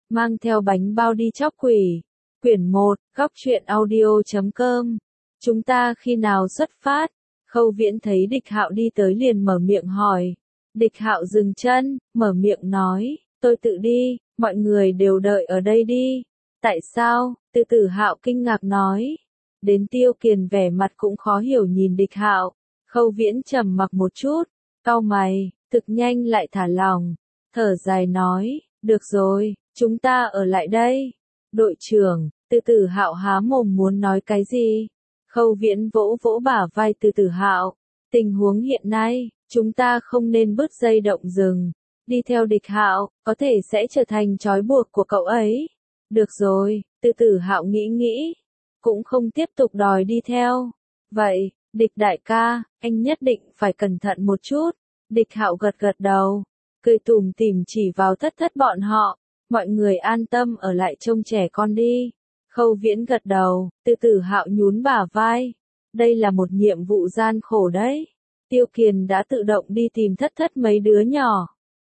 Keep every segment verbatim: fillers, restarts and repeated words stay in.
mang theo bánh bao đi chóc quỷ. Quyển một, góc truyện audio chấm com. Chúng ta khi nào xuất phát? Khâu Viễn thấy Địch Hạo đi tới liền mở miệng hỏi. Địch Hạo dừng chân, mở miệng nói, tôi tự đi, mọi người đều đợi ở đây đi. Tại sao? Từ Tử Hạo kinh ngạc nói. Đến Tiêu Kiền vẻ mặt cũng khó hiểu nhìn Địch Hạo. Khâu Viễn trầm mặc một chút, cau mày, thực nhanh lại thả lỏng, thở dài nói, được rồi, chúng ta ở lại đây. Đội trưởng, Từ Tử Hạo há mồm muốn nói cái gì? Khâu Viễn vỗ vỗ bả vai Từ Tử Hạo, tình huống hiện nay, chúng ta không nên bứt dây động rừng, đi theo Địch Hạo, có thể sẽ trở thành trói buộc của cậu ấy. Được rồi, Từ Tử Hạo nghĩ nghĩ, cũng không tiếp tục đòi đi theo. Vậy, Địch đại ca, anh nhất định phải cẩn thận một chút. Địch Hạo gật gật đầu, cười tủm tỉm chỉ vào Thất Thất bọn họ, mọi người an tâm ở lại trông trẻ con đi. Khâu Viễn gật đầu, Từ Tử Hạo nhún bả vai. Đây là một nhiệm vụ gian khổ đấy. Tiêu Kiền đã tự động đi tìm Thất Thất mấy đứa nhỏ.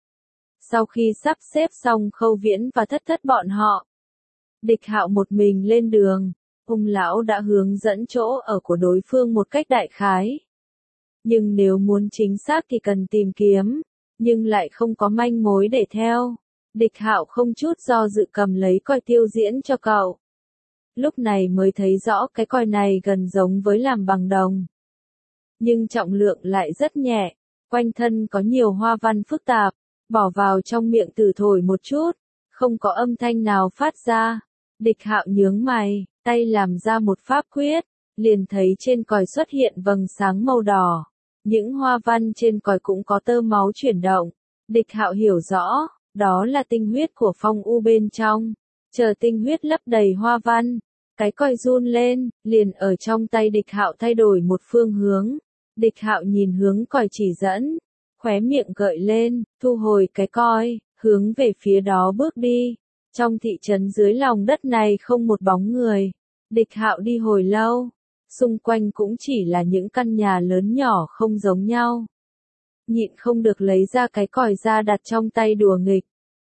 Sau khi sắp xếp xong Khâu Viễn và Thất Thất bọn họ, Địch Hạo một mình lên đường. Ông lão đã hướng dẫn chỗ ở của đối phương một cách đại khái. Nhưng nếu muốn chính xác thì cần tìm kiếm, nhưng lại không có manh mối để theo. Địch Hạo không chút do dự cầm lấy còi tiêu diễn cho cậu. Lúc này mới thấy rõ cái còi này gần giống với làm bằng đồng. Nhưng trọng lượng lại rất nhẹ, quanh thân có nhiều hoa văn phức tạp, bỏ vào trong miệng thử thổi một chút, không có âm thanh nào phát ra. Địch Hạo nhướng mày, tay làm ra một pháp quyết, liền thấy trên còi xuất hiện vầng sáng màu đỏ. Những hoa văn trên còi cũng có tơ máu chuyển động. Địch Hạo hiểu rõ, đó là tinh huyết của phong u bên trong. Chờ tinh huyết lấp đầy hoa văn, cái còi run lên, liền ở trong tay Địch Hạo thay đổi một phương hướng. Địch Hạo nhìn hướng còi chỉ dẫn, khóe miệng gợi lên, thu hồi cái còi, hướng về phía đó bước đi. Trong thị trấn dưới lòng đất này không một bóng người. Địch Hạo đi hồi lâu, xung quanh cũng chỉ là những căn nhà lớn nhỏ không giống nhau. Nhịn không được lấy ra cái còi ra đặt trong tay đùa nghịch.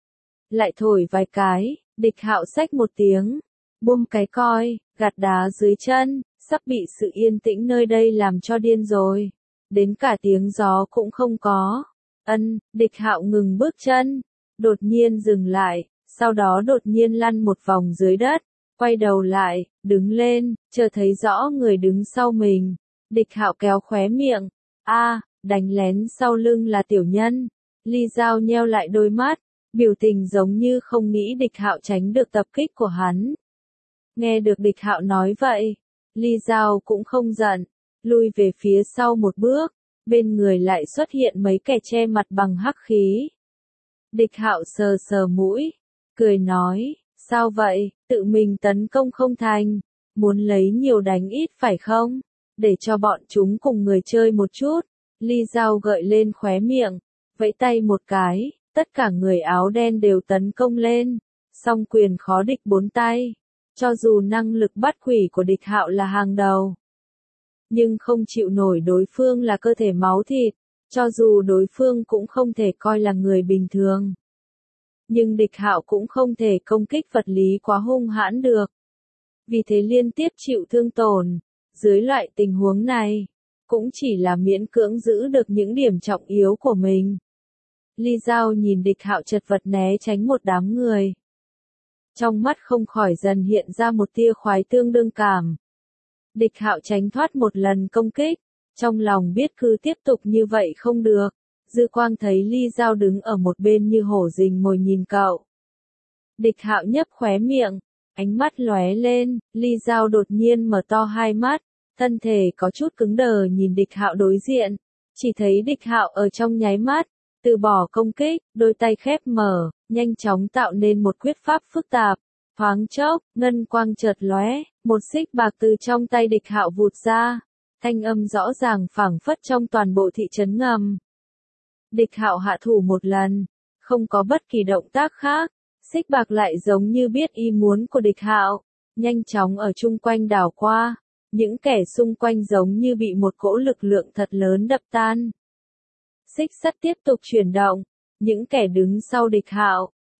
Lại thổi vài cái, Địch Hạo xách một tiếng, buông cái còi, gạt đá dưới chân, sắp bị sự yên tĩnh nơi đây làm cho điên rồi. Đến cả tiếng gió cũng không có. Ân, Địch Hạo ngừng bước chân, đột nhiên dừng lại, sau đó đột nhiên lăn một vòng dưới đất, quay đầu lại, đứng lên, chờ thấy rõ người đứng sau mình. Địch Hạo kéo khóe miệng, a, đánh lén sau lưng là tiểu nhân. Ly Giao nheo lại đôi mắt, biểu tình giống như không nghĩ Địch Hạo tránh được tập kích của hắn. Nghe được Địch Hạo nói vậy, Ly Giao cũng không giận, lui về phía sau một bước, bên người lại xuất hiện mấy kẻ che mặt bằng hắc khí. Địch Hạo sờ sờ mũi, cười nói, sao vậy, tự mình tấn công không thành, muốn lấy nhiều đánh ít phải không, để cho bọn chúng cùng người chơi một chút. Ly Giao gợi lên khóe miệng, vẫy tay một cái, tất cả người áo đen đều tấn công lên, song quyền khó địch bốn tay. Cho dù năng lực bắt quỷ của Địch Hạo là hàng đầu, nhưng không chịu nổi đối phương là cơ thể máu thịt, cho dù đối phương cũng không thể coi là người bình thường. Nhưng Địch Hạo cũng không thể công kích vật lý quá hung hãn được. Vì thế liên tiếp chịu thương tổn, dưới loại tình huống này, cũng chỉ là miễn cưỡng giữ được những điểm trọng yếu của mình. Ly Giao nhìn Địch Hạo chật vật né tránh một đám người. Trong mắt không khỏi dần hiện ra một tia khoái tương đương cảm. Địch Hạo tránh thoát một lần công kích, trong lòng biết cứ tiếp tục như vậy không được. Dư Quang thấy Ly Giao đứng ở một bên như hổ rình mồi nhìn cậu. Địch Hạo nhấp khóe miệng, ánh mắt lóe lên, Ly Giao đột nhiên mở to hai mắt, thân thể có chút cứng đờ nhìn Địch Hạo đối diện. Chỉ thấy Địch Hạo ở trong nháy mắt, từ bỏ công kích, đôi tay khép mở, nhanh chóng tạo nên một quyết pháp phức tạp. Thoáng chốc, ngân quang chợt lóe, một xích bạc từ trong tay Địch Hạo vụt ra, thanh âm rõ ràng phảng phất trong toàn bộ thị trấn ngầm. Địch Hạo hạ thủ một lần, không có bất kỳ động tác khác, xích bạc lại giống như biết ý muốn của Địch Hạo, nhanh chóng ở chung quanh đảo qua, những kẻ xung quanh giống như bị một cỗ lực lượng thật lớn đập tan. Xích sắt tiếp tục chuyển động, những kẻ đứng sau Địch Hạo,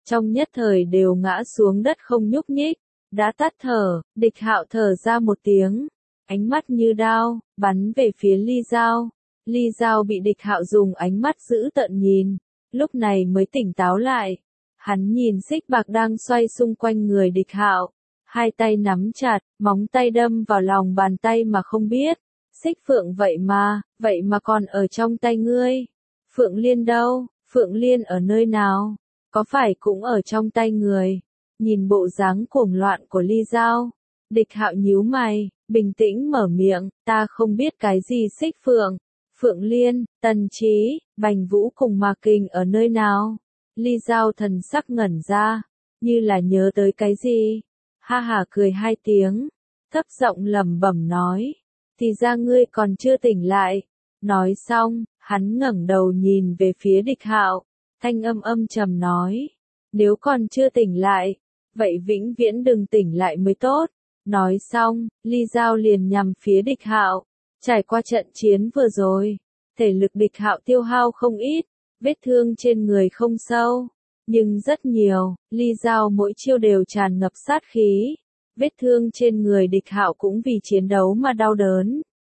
trong nhất thời đều ngã xuống đất không nhúc nhích, đã tắt thở. Địch Hạo thở ra một tiếng, ánh mắt như đao, bắn về phía Ly Giao. Ly Giao bị Địch Hạo dùng ánh mắt dữ tợn nhìn, lúc này mới tỉnh táo lại. Hắn nhìn xích bạc đang xoay xung quanh người Địch Hạo, hai tay nắm chặt, móng tay đâm vào lòng bàn tay mà không biết. Xích Phượng vậy mà, vậy mà còn ở trong tay ngươi. Phượng Liên đâu? Phượng Liên ở nơi nào? Có phải cũng ở trong tay người? Nhìn bộ dáng cuồng loạn của Ly Giao, Địch Hạo nhíu mày, bình tĩnh mở miệng, ta không biết cái gì Xích Phượng, Phượng Liên, Tần Trí, Bành Vũ cùng Mạc Kình ở nơi nào? Ly Giao thần sắc ngẩn ra, như là nhớ tới cái gì. Ha ha cười hai tiếng, thấp giọng lẩm bẩm nói, thì ra ngươi còn chưa tỉnh lại. Nói xong, hắn ngẩng đầu nhìn về phía Địch Hạo, thanh âm âm trầm nói, nếu còn chưa tỉnh lại, vậy vĩnh viễn đừng tỉnh lại mới tốt. Nói xong, Ly Giao liền nhằm phía Địch Hạo. Trải qua trận chiến vừa rồi, thể lực Địch Hạo tiêu hao không ít, vết thương trên người không sâu, nhưng rất nhiều. Ly Giao mỗi chiêu đều tràn ngập sát khí, vết thương trên người Địch Hạo cũng vì chiến đấu mà đau đớn.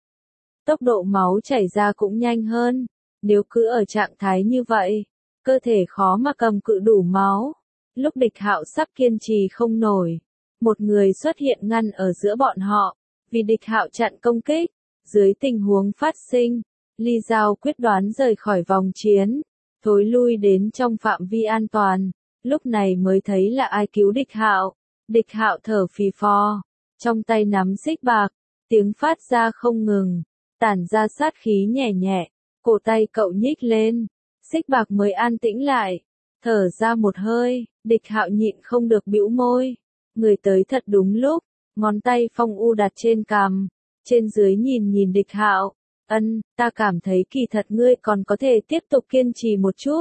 Tốc độ máu chảy ra cũng nhanh hơn, nếu cứ ở trạng thái như vậy, cơ thể khó mà cầm cự đủ máu. Lúc Địch Hạo sắp kiên trì không nổi, một người xuất hiện ngăn ở giữa bọn họ, vì Địch Hạo chặn công kích. Dưới tình huống phát sinh, Ly Giao quyết đoán rời khỏi vòng chiến, thối lui đến trong phạm vi an toàn, lúc này mới thấy là ai cứu Địch Hạo. Địch Hạo thở phì phò, trong tay nắm xích bạc, tiếng phát ra không ngừng, tản ra sát khí nhẹ nhẹ, cổ tay cậu nhích lên, xích bạc mới an tĩnh lại, thở ra một hơi. Địch Hạo nhịn không được bĩu môi, người tới thật đúng lúc, ngón tay Phong U đặt trên cằm, trên dưới nhìn nhìn Địch Hạo, ân, ta cảm thấy kỳ thật ngươi còn có thể tiếp tục kiên trì một chút.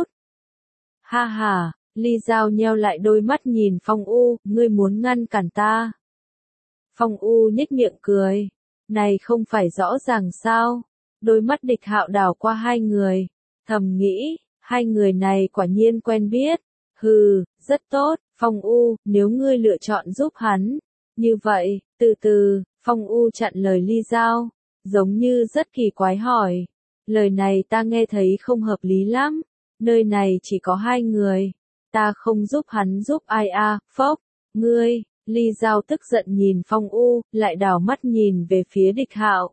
Ha ha, Ly Giao nheo lại đôi mắt nhìn Phong U, ngươi muốn ngăn cản ta. Phong U nhếch miệng cười, này không phải rõ ràng sao? Đôi mắt Địch Hạo đảo qua hai người, thầm nghĩ, hai người này quả nhiên quen biết. Hừ, rất tốt, Phong U, nếu ngươi lựa chọn giúp hắn. Như vậy, từ từ, Phong U chặn lời Ly Giao, giống như rất kỳ quái hỏi. Lời này ta nghe thấy không hợp lý lắm, nơi này chỉ có hai người, ta không giúp hắn giúp ai à, phốc, ngươi. Ly Giao tức giận nhìn Phong U, lại đảo mắt nhìn về phía Địch Hạo.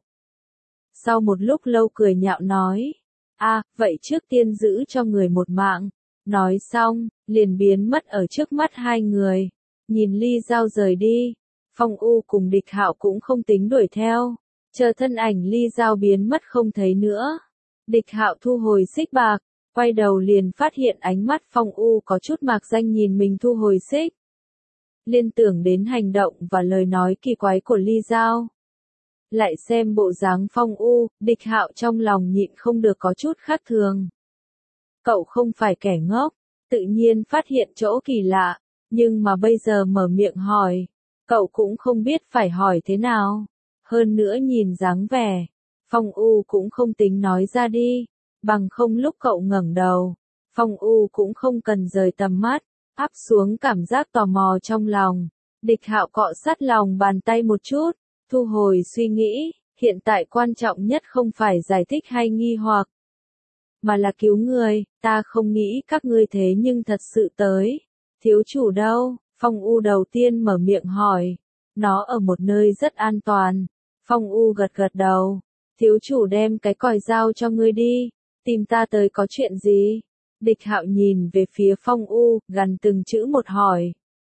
Sau một lúc lâu cười nhạo nói, a, vậy trước tiên giữ cho người một mạng. Nói xong, liền biến mất ở trước mắt hai người. Nhìn Ly Giao rời đi, Phong U cùng Địch Hạo cũng không tính đuổi theo, chờ thân ảnh Ly Giao biến mất không thấy nữa. Địch Hạo thu hồi xích bạc, quay đầu liền phát hiện ánh mắt Phong U có chút mạc danh nhìn mình thu hồi xích. Liên tưởng đến hành động và lời nói kỳ quái của Ly Giao. Lại xem bộ dáng Phong U, Địch Hạo trong lòng nhịn không được có chút khác thường. Cậu không phải kẻ ngốc, tự nhiên phát hiện chỗ kỳ lạ, nhưng mà bây giờ mở miệng hỏi, cậu cũng không biết phải hỏi thế nào. Hơn nữa nhìn dáng vẻ, Phong U cũng không tính nói ra đi, bằng không lúc cậu ngẩng đầu, Phong U cũng không cần rời tầm mắt, áp xuống cảm giác tò mò trong lòng. Địch Hạo cọ sát lòng bàn tay một chút, thu hồi suy nghĩ, hiện tại quan trọng nhất không phải giải thích hay nghi hoặc, mà là cứu người. Ta không nghĩ các ngươi thế nhưng thật sự tới. Thiếu chủ đâu? Phong U đầu tiên mở miệng hỏi. Nó ở một nơi rất an toàn. Phong U gật gật đầu. Thiếu chủ đem cái còi dao cho ngươi đi. Tìm ta tới có chuyện gì? Địch Hạo nhìn về phía Phong U, gằn từng chữ một hỏi.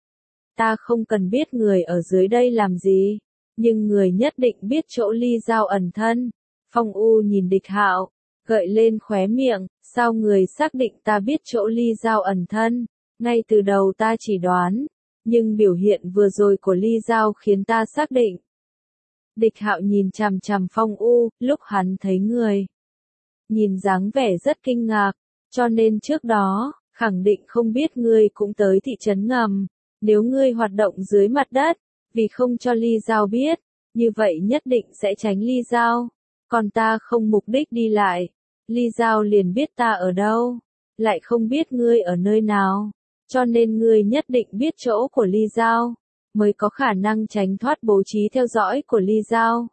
Ta không cần biết người ở dưới đây làm gì, nhưng người nhất định biết chỗ Ly Giao ẩn thân. Phong U nhìn Địch Hạo, gợi lên khóe miệng, sao người xác định ta biết chỗ Ly Giao ẩn thân? Ngay từ đầu ta chỉ đoán, nhưng biểu hiện vừa rồi của Ly Giao khiến ta xác định. Địch Hạo nhìn chằm chằm Phong U, lúc hắn thấy người, nhìn dáng vẻ rất kinh ngạc, cho nên trước đó, khẳng định không biết ngươi cũng tới thị trấn ngầm. Nếu ngươi hoạt động dưới mặt đất, vì không cho Ly Giao biết, như vậy nhất định sẽ tránh Ly Giao. Còn ta không mục đích đi lại, Ly Giao liền biết ta ở đâu, lại không biết ngươi ở nơi nào. cho nên ngươi nhất định biết chỗ của Ly Giao, mới có khả năng tránh thoát bố trí theo dõi của Ly Giao.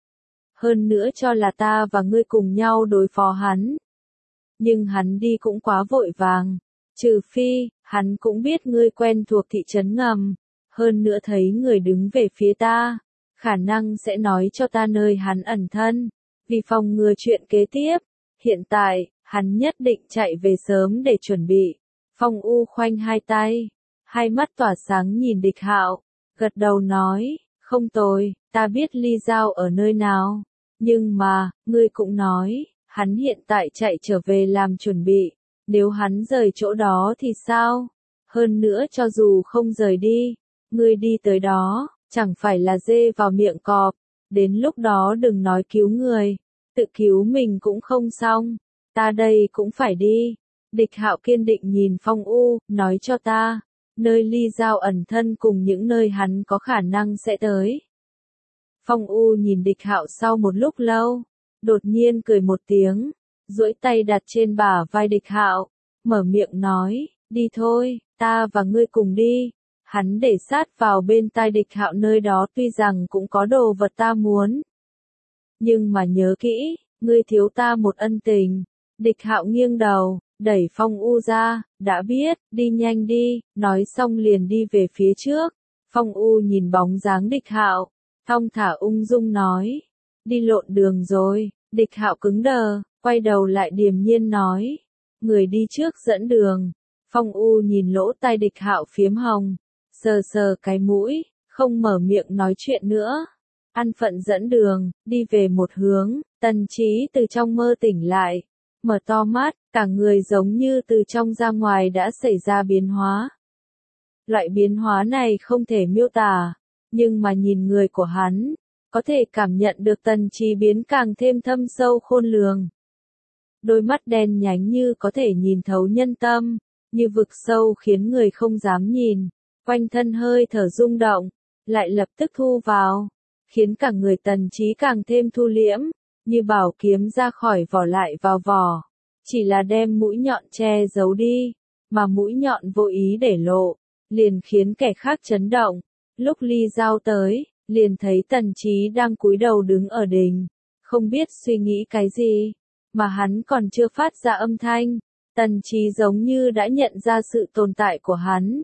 Hơn nữa cho là ta và ngươi cùng nhau đối phó hắn. Nhưng hắn đi cũng quá vội vàng, trừ phi, hắn cũng biết ngươi quen thuộc thị trấn ngầm, hơn nữa thấy người đứng về phía ta, khả năng sẽ nói cho ta nơi hắn ẩn thân, vì phòng ngừa chuyện kế tiếp. Hiện tại, hắn nhất định chạy về sớm để chuẩn bị. Phong U khoanh hai tay, hai mắt tỏa sáng nhìn Địch Hạo, gật đầu nói, không tồi, ta biết Ly Giao ở nơi nào, nhưng mà, ngươi cũng nói, hắn hiện tại chạy trở về làm chuẩn bị, nếu hắn rời chỗ đó thì sao? Hơn nữa cho dù không rời đi, ngươi đi tới đó, chẳng phải là dê vào miệng cọp, đến lúc đó đừng nói cứu người, tự cứu mình cũng không xong, ta đây cũng phải đi. Địch Hạo kiên định nhìn Phong U, nói cho ta, nơi Ly Giao ẩn thân cùng những nơi hắn có khả năng sẽ tới. Phong U nhìn Địch Hạo sau một lúc lâu, đột nhiên cười một tiếng, duỗi tay đặt trên bả vai Địch Hạo, mở miệng nói, đi thôi, ta và ngươi cùng đi. Hắn để sát vào bên tai Địch Hạo, nơi đó tuy rằng cũng có đồ vật ta muốn, nhưng mà nhớ kỹ, ngươi thiếu ta một ân tình. Địch Hạo nghiêng đầu, đẩy Phong U ra, đã biết, đi nhanh đi, nói xong liền đi về phía trước. Phong U nhìn bóng dáng Địch Hạo, thong thả ung dung nói, đi lộn đường rồi. Địch Hạo cứng đờ, quay đầu lại điềm nhiên nói, người đi trước dẫn đường. Phong U nhìn lỗ tai Địch Hạo phiếm hồng, sờ sờ cái mũi, không mở miệng nói chuyện nữa. An phận dẫn đường, đi về một hướng. Tần Chí từ trong mơ tỉnh lại, mở to mắt, cả người giống như từ trong ra ngoài đã xảy ra biến hóa. Loại biến hóa này không thể miêu tả, nhưng mà nhìn người của hắn, có thể cảm nhận được Tần Chí biến càng thêm thâm sâu khôn lường. Đôi mắt đen nhánh như có thể nhìn thấu nhân tâm, như vực sâu khiến người không dám nhìn, quanh thân hơi thở rung động, lại lập tức thu vào, khiến cả người Tần Chí càng thêm thu liễm, như bảo kiếm ra khỏi vỏ lại vào vỏ, chỉ là đem mũi nhọn che giấu đi, mà mũi nhọn vô ý để lộ, liền khiến kẻ khác chấn động. Lúc Ly Giao tới, liền thấy Tần Chí đang cúi đầu đứng ở đình, không biết suy nghĩ cái gì, mà hắn còn chưa phát ra âm thanh, Tần Chí giống như đã nhận ra sự tồn tại của hắn.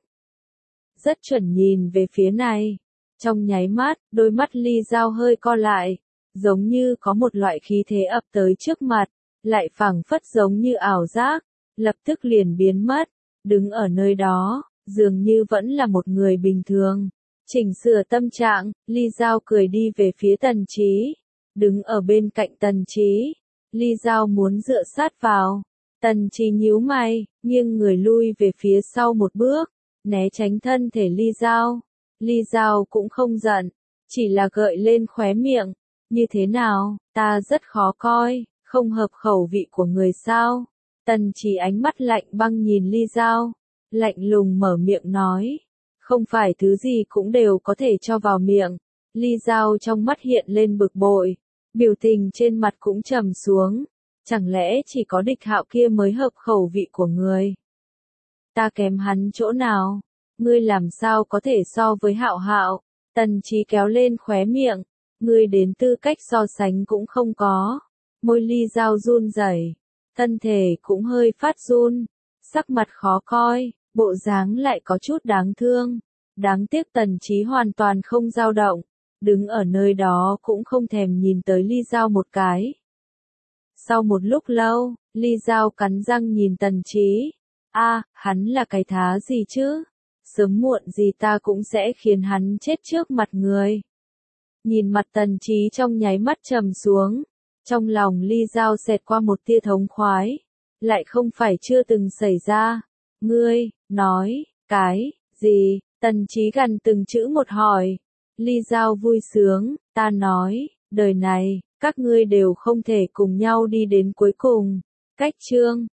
Rất chuẩn nhìn về phía này, trong nháy mắt, đôi mắt Ly Giao hơi co lại, giống như có một loại khí thế ập tới trước mặt, lại phảng phất giống như ảo giác, lập tức liền biến mất, đứng ở nơi đó, dường như vẫn là một người bình thường. Chỉnh sửa tâm trạng, Ly Giao cười đi về phía Tần Chí, đứng ở bên cạnh Tần Chí. Ly Giao muốn dựa sát vào, Tần Chí nhíu mày, nghiêng người lui về phía sau một bước, né tránh thân thể Ly Giao. Ly Giao cũng không giận, chỉ là gợi lên khóe miệng, như thế nào, ta rất khó coi, không hợp khẩu vị của người sao? Tần Chí ánh mắt lạnh băng nhìn Ly Giao, lạnh lùng mở miệng nói, không phải thứ gì cũng đều có thể cho vào miệng. Ly Giao trong mắt hiện lên bực bội, biểu tình trên mặt cũng trầm xuống, chẳng lẽ chỉ có Địch Hạo kia mới hợp khẩu vị của người? Ta kém hắn chỗ nào? Ngươi làm sao có thể so với Hạo Hạo? Tần Chí kéo lên khóe miệng, ngươi đến tư cách so sánh cũng không có. Môi Ly Giao run rẩy, thân thể cũng hơi phát run, sắc mặt khó coi, bộ dáng lại có chút đáng thương. Đáng tiếc Tần Chí hoàn toàn không dao động, đứng ở nơi đó cũng không thèm nhìn tới Ly Giao một cái. Sau một lúc lâu, Ly Giao cắn răng nhìn Tần Chí, a, hắn là cái thá gì chứ? Sớm muộn gì ta cũng sẽ khiến hắn chết trước mặt người. Nhìn mặt Tần Chí trong nháy mắt trầm xuống, trong lòng Ly Giao xẹt qua một tia thống khoái, lại không phải chưa từng xảy ra. Ngươi, nói, cái, gì? Tần Chí gần từng chữ một hỏi. Ly Giao vui sướng, ta nói, đời này, các ngươi đều không thể cùng nhau đi đến cuối cùng. Cách chương